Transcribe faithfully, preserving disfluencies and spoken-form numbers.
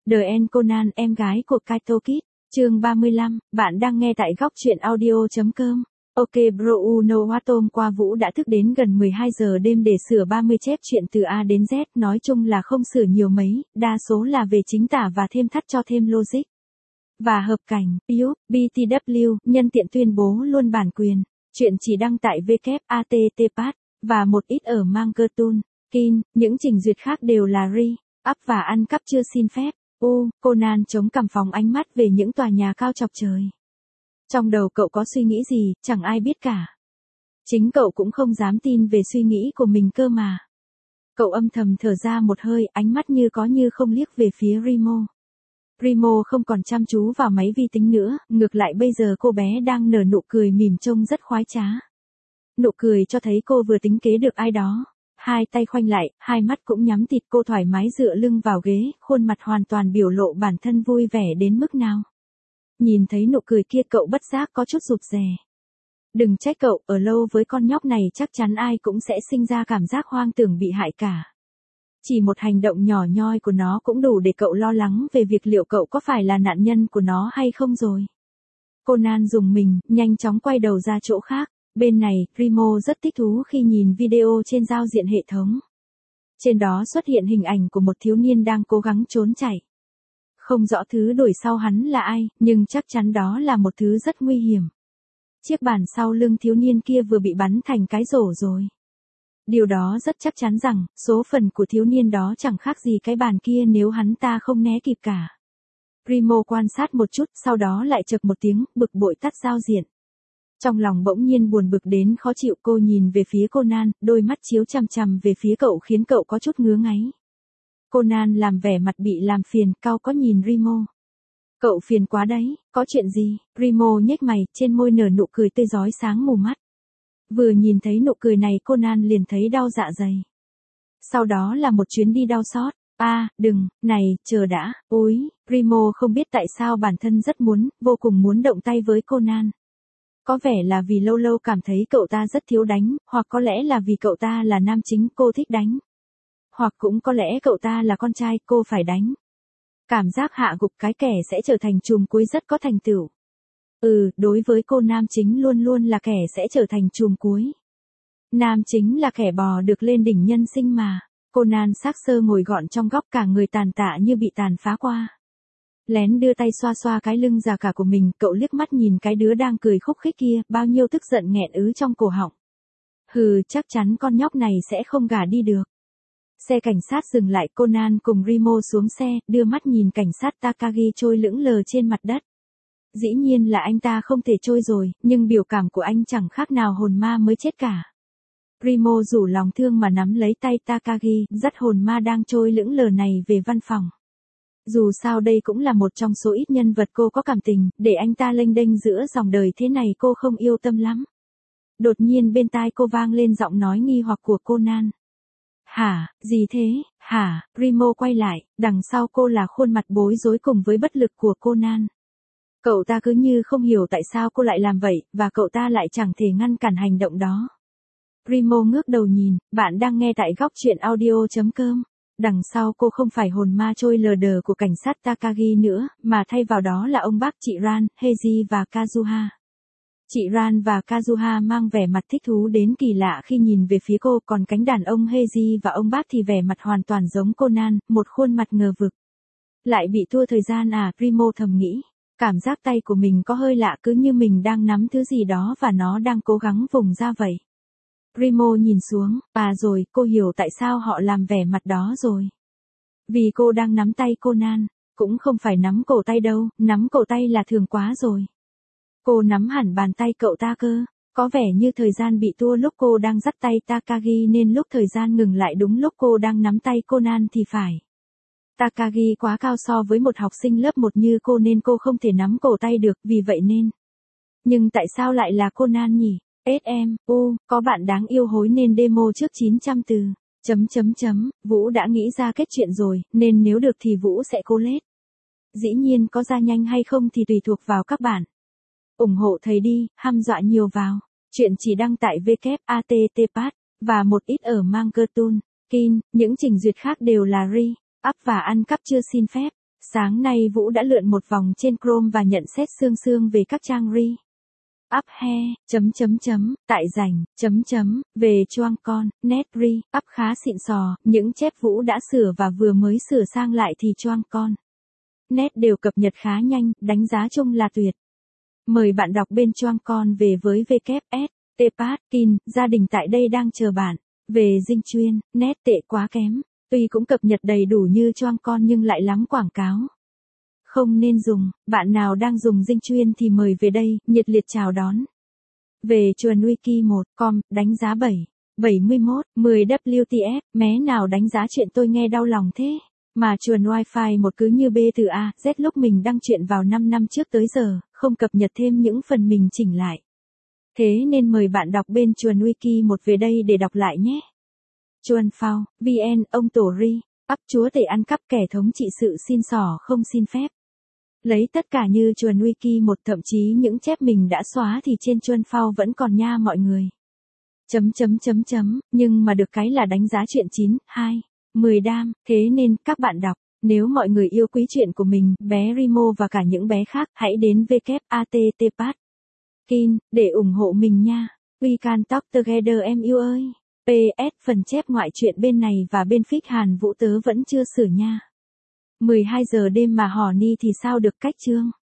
The End Conan, em gái của Kaito Kid. Chương ba mươi lăm, bạn đang nghe tại góc truyện audio.com. Ok bro Uno Watom qua Vũ đã thức đến gần mười hai giờ đêm để sửa ba mươi chép truyện từ A đến Z, nói chung là không sửa nhiều mấy, đa số là về chính tả và thêm thắt cho thêm logic. Và hợp cảnh, YouTube, bê tê vê, nhân tiện tuyên bố luôn bản quyền, truyện chỉ đăng tại W A T T Pad, và một ít ở Mangertoon, Kin, những trình duyệt khác đều là re, up và ăn cắp chưa xin phép. U, Conan chống cằm phóng ánh mắt về những tòa nhà cao chọc trời. Trong đầu cậu có suy nghĩ gì, chẳng ai biết cả. Chính cậu cũng không dám tin về suy nghĩ của mình cơ mà. Cậu âm thầm thở ra một hơi, ánh mắt như có như không liếc về phía Remo. Remo không còn chăm chú vào máy vi tính nữa, ngược lại bây giờ cô bé đang nở nụ cười mỉm trông rất khoái trá. Nụ cười cho thấy cô vừa tính kế được ai đó. Hai tay khoanh lại, hai mắt cũng nhắm tịt, cô thoải mái dựa lưng vào ghế, khuôn mặt hoàn toàn biểu lộ bản thân vui vẻ đến mức nào. Nhìn thấy nụ cười kia cậu bất giác có chút rụt rè. Đừng trách cậu, ở lâu với con nhóc này chắc chắn ai cũng sẽ sinh ra cảm giác hoang tưởng bị hại cả. Chỉ một hành động nhỏ nhoi của nó cũng đủ để cậu lo lắng về việc liệu cậu có phải là nạn nhân của nó hay không rồi. Conan dùng mình, nhanh chóng quay đầu ra chỗ khác. Bên này, Remo rất thích thú khi nhìn video trên giao diện hệ thống. Trên đó xuất hiện hình ảnh của một thiếu niên đang cố gắng trốn chạy. Không rõ thứ đuổi sau hắn là ai, nhưng chắc chắn đó là một thứ rất nguy hiểm. Chiếc bàn sau lưng thiếu niên kia vừa bị bắn thành cái rổ rồi. Điều đó rất chắc chắn rằng, số phận của thiếu niên đó chẳng khác gì cái bàn kia nếu hắn ta không né kịp cả. Remo quan sát một chút, sau đó lại chực một tiếng, bực bội tắt giao diện. Trong lòng bỗng nhiên buồn bực đến khó chịu, cô nhìn về phía Conan, đôi mắt chiếu chằm chằm về phía cậu khiến cậu có chút ngứa ngáy. Conan làm vẻ mặt bị làm phiền, cau có nhìn Remo. Cậu phiền quá đấy, có chuyện gì? Remo nhếch mày, trên môi nở nụ cười tươi rói sáng mù mắt. Vừa nhìn thấy nụ cười này Conan liền thấy đau dạ dày. Sau đó là một chuyến đi đau xót. A, à, đừng, này, chờ đã, ôi, Remo không biết tại sao bản thân rất muốn, vô cùng muốn động tay với Conan. Có vẻ là vì lâu lâu cảm thấy cậu ta rất thiếu đánh, hoặc có lẽ là vì cậu ta là nam chính cô thích đánh. Hoặc cũng có lẽ cậu ta là con trai cô phải đánh. Cảm giác hạ gục cái kẻ sẽ trở thành trùm cuối rất có thành tựu. Ừ, đối với cô nam chính luôn luôn là kẻ sẽ trở thành trùm cuối. Nam chính là kẻ bò được lên đỉnh nhân sinh mà. Conan xác sơ ngồi gọn trong góc cả người tàn tạ như bị tàn phá qua. Lén đưa tay xoa xoa cái lưng già cả của mình, cậu liếc mắt nhìn cái đứa đang cười khúc khích kia, bao nhiêu tức giận nghẹn ứ trong cổ họng. Hừ, chắc chắn con nhóc này sẽ không gả đi được. Xe cảnh sát dừng lại, Conan cùng Remo xuống xe, đưa mắt nhìn cảnh sát Takagi trôi lững lờ trên mặt đất. Dĩ nhiên là anh ta không thể trôi rồi, nhưng biểu cảm của anh chẳng khác nào hồn ma mới chết cả. Remo rủ lòng thương mà nắm lấy tay Takagi, dắt hồn ma đang trôi lững lờ này về văn phòng. Dù sao đây cũng là một trong số ít nhân vật cô có cảm tình, để anh ta lênh đênh giữa dòng đời thế này cô không yêu tâm lắm. Đột nhiên bên tai cô vang lên giọng nói nghi hoặc của Conan. Hả, gì thế, hả, Remo quay lại, đằng sau cô là khuôn mặt bối rối cùng với bất lực của Conan. Cậu ta cứ như không hiểu tại sao cô lại làm vậy, và cậu ta lại chẳng thể ngăn cản hành động đó. Remo ngước đầu nhìn, bạn đang nghe tại góc truyện audio.com. Đằng sau cô không phải hồn ma trôi lờ đờ của cảnh sát Takagi nữa, mà thay vào đó là ông bác chị Ran, Heiji và Kazuha. Chị Ran và Kazuha mang vẻ mặt thích thú đến kỳ lạ khi nhìn về phía cô, còn cánh đàn ông Heiji và ông bác thì vẻ mặt hoàn toàn giống Conan, một khuôn mặt ngờ vực. Lại bị thua thời gian à, Remo thầm nghĩ. Cảm giác tay của mình có hơi lạ, cứ như mình đang nắm thứ gì đó và nó đang cố gắng vùng ra vậy. Remo nhìn xuống, à rồi, cô hiểu tại sao họ làm vẻ mặt đó rồi. Vì cô đang nắm tay Conan, cũng không phải nắm cổ tay đâu, nắm cổ tay là thường quá rồi. Cô nắm hẳn bàn tay cậu ta cơ, có vẻ như thời gian bị tua lúc cô đang dắt tay Takagi nên lúc thời gian ngừng lại đúng lúc cô đang nắm tay Conan thì phải. Takagi quá cao so với một học sinh lớp một như cô nên cô không thể nắm cổ tay được, vì vậy nên. Nhưng tại sao lại là Conan nhỉ? ét em, u, có bạn đáng yêu hối nên demo trước chín trăm từ, chấm chấm chấm, Vũ đã nghĩ ra kết chuyện rồi, nên nếu được thì Vũ sẽ cố lết. Dĩ nhiên có ra nhanh hay không thì tùy thuộc vào các bạn. ủng hộ thầy đi, hăm dọa nhiều vào. Chuyện chỉ đăng tại W A T T Pad, và một ít ở Mangertoon, Kin, những trình duyệt khác đều là re, up và ăn cắp chưa xin phép. Sáng nay Vũ đã lượn một vòng trên Chrome và nhận xét sương sương về các trang re. Up he, chấm chấm chấm, tại rảnh, chấm chấm, về choang con, net re, up khá xịn sò, những chép Vũ đã sửa và vừa mới sửa sang lại thì choang con. Net đều cập nhật khá nhanh, đánh giá chung là tuyệt. Mời bạn đọc bên choang con về với vê kép ét, Tpat, Kin, gia đình tại đây đang chờ bạn. Về dinh chuyên, net tệ quá kém, tuy cũng cập nhật đầy đủ như choang con nhưng lại lắm quảng cáo. Không nên dùng, bạn nào đang dùng dinh chuyên thì mời về đây, nhiệt liệt chào đón. Về chuồn wiki một chấm com, đánh giá bảy, bảy mươi mốt, mười W T F, mé nào đánh giá chuyện tôi nghe đau lòng thế. Mà chuồn wifi một cứ như B từ A, Z lúc mình đăng chuyện vào năm năm trước tới giờ, không cập nhật thêm những phần mình chỉnh lại. Thế nên mời bạn đọc bên chuồn wiki một về đây để đọc lại nhé. Chuồn phao, vê en, ông tổ ri, ắp chúa tể ăn cắp kẻ thống trị sự xin xỏ không xin phép. Lấy tất cả như chuồn wiki một, thậm chí những chép mình đã xóa thì trên chuồn phao vẫn còn nha mọi người. Chấm chấm chấm chấm, nhưng mà được cái là đánh giá chuyện chín, hai, mười đam, thế nên các bạn đọc, nếu mọi người yêu quý chuyện của mình, bé Rimo và cả những bé khác, hãy đến vê kép a tê Tpat, Kin, để ủng hộ mình nha. We can talk together em yêu ơi. pê ét phần chép ngoại truyện bên này và bên fic Hàn Vũ tớ vẫn chưa sửa nha. mười hai giờ đêm mà hò ni thì sao được cách chương.